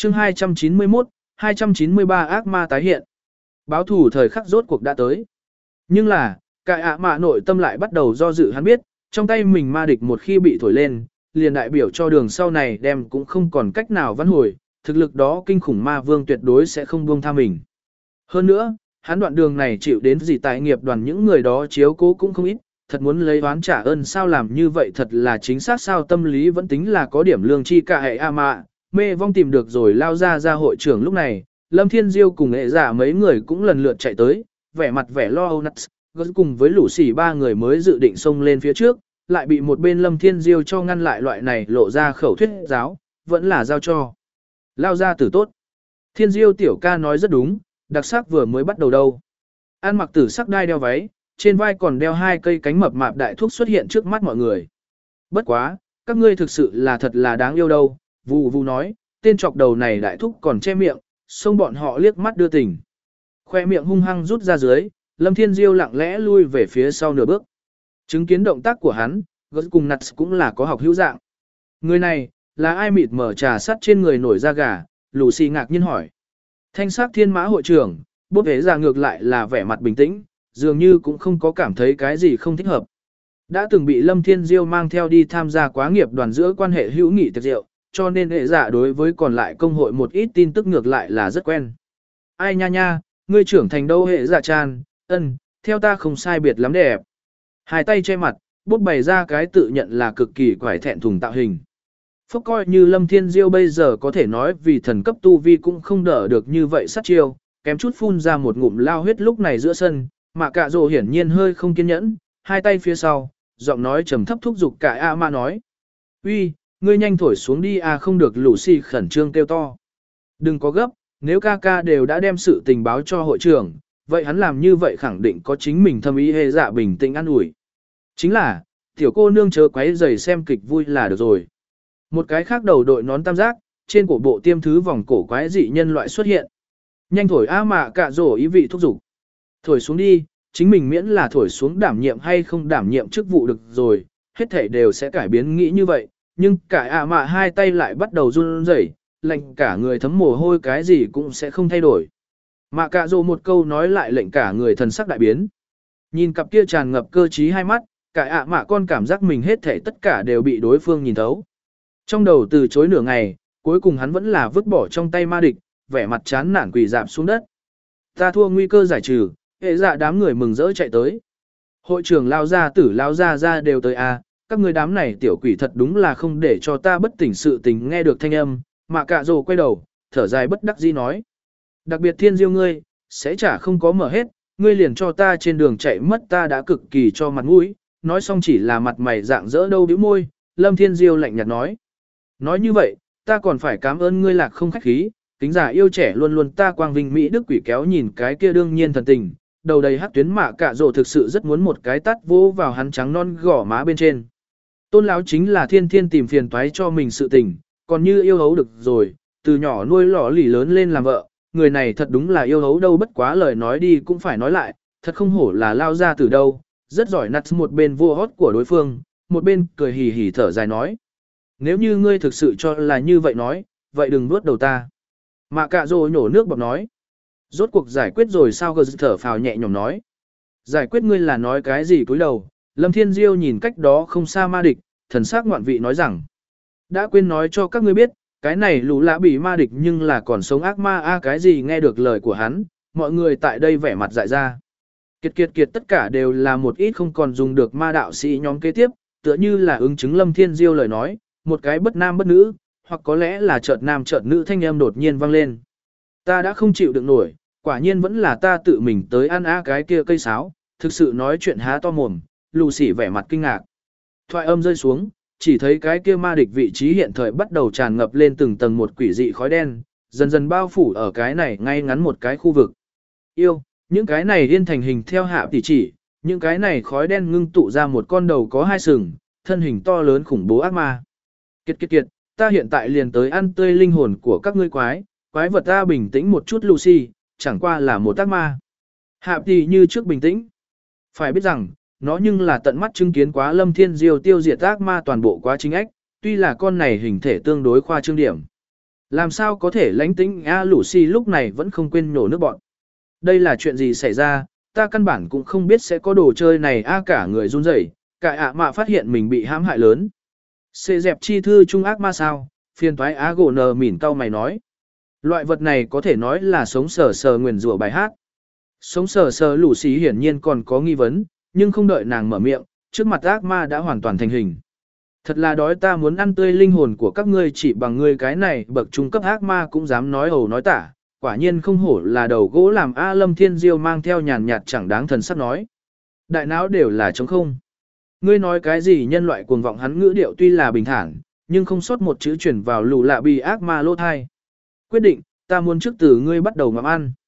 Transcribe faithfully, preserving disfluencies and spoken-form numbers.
chương hai trăm chín mươi mốt, hai trăm chín mươi ba ác ma tái hiện. Báo thủ thời khắc rốt cuộc đã tới. Nhưng là, cải ạ mạ nội tâm lại bắt đầu do dự hắn biết, trong tay mình ma địch một khi bị thổi lên, liền đại biểu cho đường sau này đem cũng không còn cách nào vãn hồi, thực lực đó kinh khủng ma vương tuyệt đối sẽ không buông tha mình. Hơn nữa, hắn đoạn đường này chịu đến gì tại nghiệp đoàn những người đó chiếu cố cũng không ít, thật muốn lấy oán trả ơn sao làm như vậy thật là chính xác sao tâm lý vẫn tính là có điểm lương chi cả hệ a mạ, mê vong tìm được rồi lao ra ra hội trưởng lúc này, Lâm Thiên Diêu cùng hệ giả mấy người cũng lần lượt chạy tới, vẻ mặt vẻ lo âu nắt, cùng với lũ sỉ ba người mới dự định xông lên phía trước, lại bị một bên Lâm Thiên Diêu cho ngăn lại loại này lộ ra khẩu thuyết giáo, vẫn là giao cho. Lao ra tử tốt. Thiên Diêu tiểu ca nói rất đúng, đặc sắc vừa mới bắt đầu đâu. An mặc tử sắc đai đeo váy, trên vai còn đeo hai cây cánh mập mạp đại thúc xuất hiện trước mắt mọi người. Bất quá, các ngươi thực sự là thật là đáng yêu đâu, vù vù nói, tên chọc đầu này đại thúc còn che miệng, xông bọn họ liếc mắt đưa tình. Khoe miệng hung hăng rút ra dưới, Lâm Thiên Diêu lặng lẽ lui về phía sau nửa bước. Chứng kiến động tác của hắn, gớt cùng nặt cũng là có học hữu dạng. Người này, là ai mịt mở trà sắt trên người nổi da gà, Lucy ngạc nhiên hỏi. Thanh sắc thiên mã hội trưởng, bốp hế ra ngược lại là vẻ mặt bình tĩnh, dường như cũng không có cảm thấy cái gì không thích hợp. Đã từng bị Lâm Thiên Diêu mang theo đi tham gia quá nghiệp đoàn giữa quan hệ hữu nghị tiệc rượu, cho nên hệ giả đối với còn lại công hội một ít tin tức ngược lại là rất quen. Ai nha nha, ngươi trưởng thành đâu hệ giả chan, ân, theo ta không sai biệt lắm đẹp. Hai tay che mặt, bút bày ra cái tự nhận là cực kỳ quải thẹn thùng tạo hình. Phúc coi như Lâm Thiên Diêu bây giờ có thể nói vì thần cấp tu vi cũng không đỡ được như vậy sát chiêu, kém chút phun ra một ngụm lao huyết lúc này giữa sân, mà cả rồ hiển nhiên hơi không kiên nhẫn, hai tay phía sau, giọng nói trầm thấp thúc giục cả A Ma nói. Uy, ngươi nhanh thổi xuống đi à không được Lucy khẩn trương kêu to. Đừng có gấp, nếu ca ca đều đã đem sự tình báo cho hội trưởng, vậy hắn làm như vậy khẳng định có chính mình thâm ý hề dạ bình tĩnh an ủi. Chính là, tiểu cô nương chớ quấy giày xem kịch vui là được rồi. Một cái khác đầu đội nón tam giác, trên cổ bộ tiêm thứ vòng cổ quái dị nhân loại xuất hiện. Nhanh thổi A mạ cạ rổ ý vị thúc giục. Thổi xuống đi, chính mình miễn là thổi xuống đảm nhiệm hay không đảm nhiệm chức vụ được rồi, hết thể đều sẽ cải biến nghĩ như vậy, nhưng cả A mạ hai tay lại bắt đầu run rẩy, lệnh cả người thấm mồ hôi cái gì cũng sẽ không thay đổi. Mạ cạ rổ một câu nói lại lệnh cả người thần sắc đại biến. Nhìn cặp kia tràn ngập cơ trí hai mắt, cả A mạ con cảm giác mình hết thể tất cả đều bị đối phương nhìn thấu. Trong đầu từ chối nửa ngày, cuối cùng hắn vẫn là vứt bỏ trong tay ma địch, vẻ mặt chán nản quỳ dạp xuống đất. Ta thua nguy cơ giải trừ, hệ dạ đám người mừng rỡ chạy tới. Hội trưởng lao ra tử lao ra ra đều tới à, các người đám này tiểu quỷ thật đúng là không để cho ta bất tỉnh sự tình nghe được thanh âm, mà cả rồ quay đầu, thở dài bất đắc dĩ nói. Đặc biệt thiên diêu ngươi, sẽ chả không có mở hết, ngươi liền cho ta trên đường chạy mất ta đã cực kỳ cho mặt mũi, nói xong chỉ là mặt mày dạng dỡ đâu bĩu môi, Lâm Thiên Diêu lạnh nhạt nói. Nói như vậy, ta còn phải cảm ơn ngươi lạc không khách khí, kính giả yêu trẻ luôn luôn ta quang vinh Mỹ Đức quỷ kéo nhìn cái kia đương nhiên thần tình, đầu đầy hắc tuyến mạ cả rồ thực sự rất muốn một cái tắt vô vào hắn trắng non gỏ má bên trên. Tôn lão chính là thiên thiên tìm phiền toái cho mình sự tình, còn như yêu hấu được rồi, từ nhỏ nuôi lỏ lì lớn lên làm vợ, người này thật đúng là yêu hấu đâu bất quá lời nói đi cũng phải nói lại, thật không hổ là lao ra từ đâu, rất giỏi nặt một bên vua hót của đối phương, một bên cười hì hì thở dài nói. Nếu như ngươi thực sự cho là như vậy nói, vậy đừng nuốt đầu ta. Mạ cạ rồ nhổ nước bọt nói. Rốt cuộc giải quyết rồi sao gờ thở phào nhẹ nhõm nói. Giải quyết ngươi là nói cái gì cúi đầu, Lâm Thiên Diêu nhìn cách đó không xa ma địch, thần sắc ngoạn vị nói rằng. Đã quên nói cho các ngươi biết, cái này lũ lã bị ma địch nhưng là còn sống ác ma a cái gì nghe được lời của hắn, mọi người tại đây vẻ mặt dại ra. Kiệt kiệt kiệt tất cả đều là một ít không còn dùng được ma đạo sĩ nhóm kế tiếp, tựa như là ứng chứng Lâm Thiên Diêu lời nói, một cái bất nam bất nữ, hoặc có lẽ là chợt nam chợt nữ thanh âm đột nhiên vang lên. Ta đã không chịu được nổi, quả nhiên vẫn là ta tự mình tới ăn á cái kia cây sáo, thực sự nói chuyện há to mồm, Lucy vẻ mặt kinh ngạc. Thoại âm rơi xuống, chỉ thấy cái kia ma địch vị trí hiện thời bắt đầu tràn ngập lên từng tầng một quỷ dị khói đen, dần dần bao phủ ở cái này ngay ngắn một cái khu vực. Yêu, những cái này điên thành hình theo hạ tỉ chỉ, những cái này khói đen ngưng tụ ra một con đầu có hai sừng, thân hình to lớn khủng bố ác ma. Kiệt kiệt kiệt, ta hiện tại liền tới ăn tươi linh hồn của các ngươi quái, quái vật ta bình tĩnh một chút Lucy, chẳng qua là một ác ma. Hạ tỉ như trước bình tĩnh. Phải biết rằng, nó nhưng là tận mắt chứng kiến quá Lâm Thiên Diêu tiêu diệt ác ma toàn bộ quá trình ách, tuy là con này hình thể tương đối khoa trương điểm. Làm sao có thể lánh tính A Lucy lúc này vẫn không quên nổ nước bọn. Đây là chuyện gì xảy ra, ta căn bản cũng không biết sẽ có đồ chơi này A cả người run rẩy, cải ạ mạ phát hiện mình bị hãm hại lớn. Xê dẹp chi thư trung ác ma sao, phiền toái á gỗ nờ mỉn cau mày nói. Loại vật này có thể nói là sống sờ sờ nguyền rủa bài hát. Sống sờ sờ lũ xí hiển nhiên còn có nghi vấn, nhưng không đợi nàng mở miệng, trước mặt ác ma đã hoàn toàn thành hình. Thật là đói, ta muốn ăn tươi linh hồn của các ngươi, chỉ bằng ngươi cái này bậc trung cấp ác ma cũng dám nói ẩu nói tả, quả nhiên không hổ là đầu gỗ làm A Lâm Thiên Diêu mang theo nhàn nhạt chẳng đáng thần sắc nói. Đại não đều là trống không. Ngươi nói cái gì nhân loại cuồng vọng, hắn ngữ điệu tuy là bình thản, nhưng không sót một chữ chuyển vào lù lạ bì ác ma lô thai. Quyết định, ta muốn trước từ ngươi bắt đầu ngắm ăn.